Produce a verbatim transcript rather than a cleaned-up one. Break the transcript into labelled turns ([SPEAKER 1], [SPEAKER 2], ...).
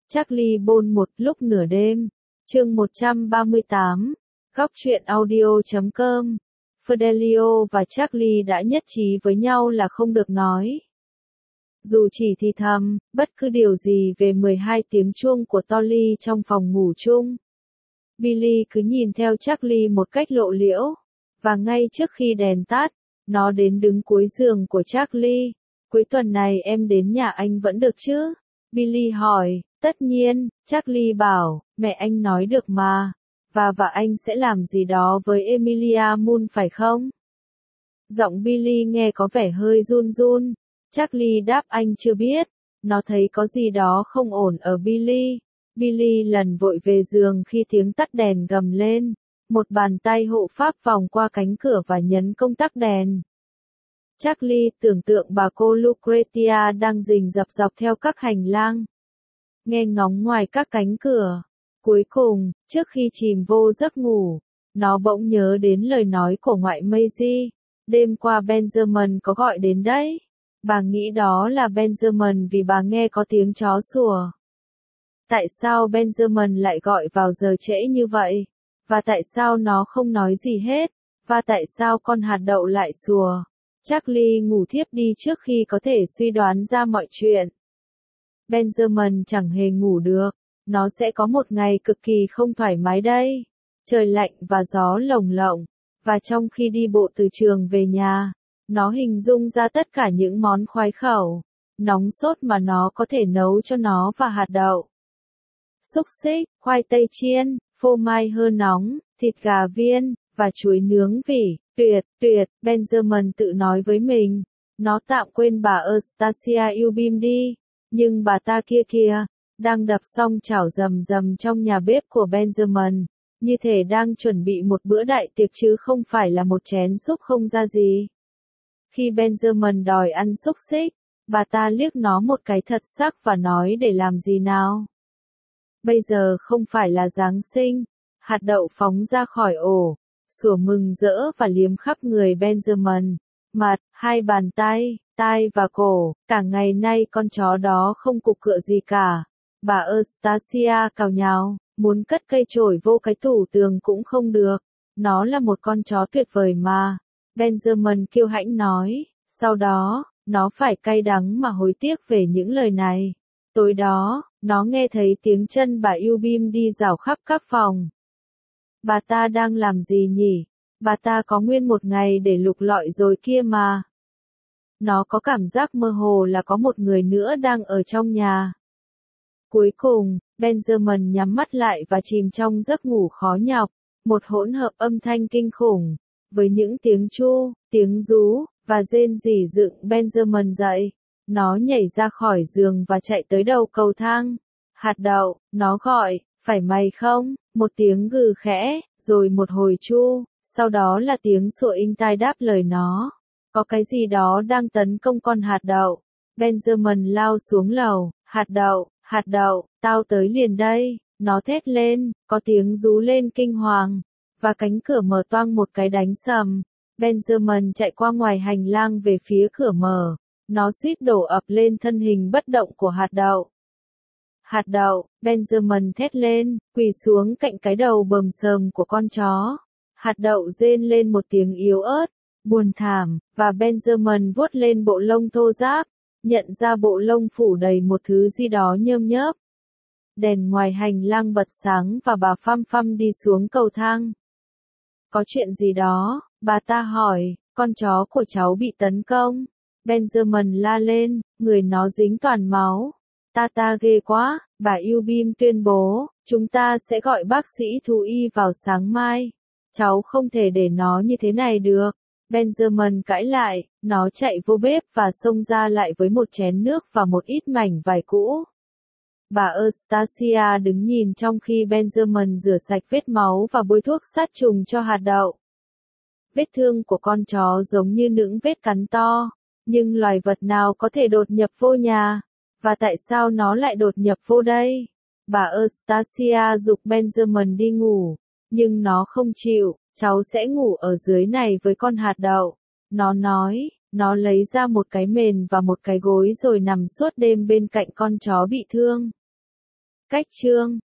[SPEAKER 1] Charlie Bôn một lúc nửa đêm. Chương một trăm ba mươi tám. Góc truyện audio chấm com. Fidelio và Charlie đã nhất trí với nhau là không được nói. Dù chỉ thì thầm, bất cứ điều gì về mười hai tiếng chuông của Tolly trong phòng ngủ chung. Billy cứ nhìn theo Charlie một cách lộ liễu. Và ngay trước khi đèn tắt, nó đến đứng cuối giường của Charlie. Cuối tuần này em đến nhà anh vẫn được chứ? Billy hỏi. Tất nhiên, Charlie bảo, mẹ anh nói được mà. Và và anh sẽ làm gì đó với Emilia Moon phải không? Giọng Billy nghe có vẻ hơi run run. Charlie đáp anh chưa biết. Nó thấy có gì đó không ổn ở Billy. Billy lần vội về giường khi tiếng tắt đèn gầm lên. Một bàn tay hộ pháp vòng qua cánh cửa và nhấn công tắc đèn. Charlie tưởng tượng bà cô Lucretia đang rình rập dọc theo các hành lang. Nghe ngóng ngoài các cánh cửa. Cuối cùng, trước khi chìm vô giấc ngủ, nó bỗng nhớ đến lời nói của ngoại Maisie. Đêm qua Benjamin có gọi đến đấy. Bà nghĩ đó là Benjamin vì bà nghe có tiếng chó sủa. Tại sao Benjamin lại gọi vào giờ trễ như vậy? Và tại sao nó không nói gì hết? Và tại sao con hạt đậu lại sủa? Charlie ngủ thiếp đi trước khi có thể suy đoán ra mọi chuyện. Benjamin chẳng hề ngủ được. Nó sẽ có một ngày cực kỳ không thoải mái đây. Trời lạnh và gió lồng lộng. Và trong khi đi bộ từ trường về nhà, nó hình dung ra tất cả những món khoái khẩu, nóng sốt mà nó có thể nấu cho nó và hạt đậu. Xúc xích, khoai tây chiên, phô mai hơ nóng, thịt gà viên, và chuối nướng vỉ. Tuyệt, tuyệt, Benjamin tự nói với mình. Nó tạm quên bà Eustacia Ubim đi. Nhưng bà ta kia kìa, đang đập xong chảo rầm rầm trong nhà bếp của Benjamin, như thể đang chuẩn bị một bữa đại tiệc chứ không phải là một chén súp không ra gì. Khi Benjamin đòi ăn xúc xích, bà ta liếc nó một cái thật sắc và nói để làm gì nào. Bây giờ không phải là Giáng sinh. Hạt đậu phóng ra khỏi ổ, sủa mừng rỡ và liếm khắp người Benjamin. Mặt, hai bàn tay, tai và cổ, cả ngày nay con chó đó không cục cựa gì cả. Bà Eustacia cào nhào, muốn cất cây chổi vô cái tủ tường cũng không được. Nó là một con chó tuyệt vời mà. Benjamin kiêu hãnh nói. Sau đó, nó phải cay đắng mà hối tiếc về những lời này. Tối đó, nó nghe thấy tiếng chân bà Ubim đi rảo khắp các phòng. Bà ta đang làm gì nhỉ? Bà ta có nguyên một ngày để lục lọi rồi kia mà. Nó có cảm giác mơ hồ là có một người nữa đang ở trong nhà. Cuối cùng, Benjamin nhắm mắt lại và chìm trong giấc ngủ khó nhọc. Một hỗn hợp âm thanh kinh khủng. Với những tiếng chu, tiếng rú, và rên rỉ dựng Benjamin dậy. Nó nhảy ra khỏi giường và chạy tới đầu cầu thang. Hạt đậu, nó gọi, phải mày không? Một tiếng gừ khẽ, rồi một hồi chu, sau đó là tiếng sủa inh tai đáp lời nó. Có cái gì đó đang tấn công con hạt đậu. Benjamin lao xuống lầu. Hạt đậu, hạt đậu, tao tới liền đây. Nó thét lên, có tiếng rú lên kinh hoàng. Và cánh cửa mở toang một cái đánh sầm. Benjamin chạy qua ngoài hành lang về phía cửa mở. Nó suýt đổ ập lên thân hình bất động của hạt đậu. Hạt đậu, Benjamin thét lên, quỳ xuống cạnh cái đầu bầm sờm của con chó. Hạt đậu rên lên một tiếng yếu ớt, buồn thảm, và Benjamin vuốt lên bộ lông thô ráp, nhận ra bộ lông phủ đầy một thứ gì đó nhơm nhớp. Đèn ngoài hành lang bật sáng và bà Phăm Phăm đi xuống cầu thang. Có chuyện gì đó, bà ta hỏi, con chó của cháu bị tấn công. Benjamin la lên, người nó dính toàn máu. Ta ta ghê quá, bà Ubim tuyên bố, chúng ta sẽ gọi bác sĩ thú y vào sáng mai. Cháu không thể để nó như thế này được. Benjamin cãi lại, nó chạy vô bếp và xông ra lại với một chén nước và một ít mảnh vải cũ. Bà Eustacia đứng nhìn trong khi Benjamin rửa sạch vết máu và bôi thuốc sát trùng cho hạt đậu. Vết thương của con chó giống như những vết cắn to, nhưng loài vật nào có thể đột nhập vô nhà? Và tại sao nó lại đột nhập vô đây? Bà Eustacia giục Benjamin đi ngủ, nhưng nó không chịu. Cháu sẽ ngủ ở dưới này với con hạt đậu. Nó nói, nó lấy ra một cái mền và một cái gối rồi nằm suốt đêm bên cạnh con chó bị thương. Cách chương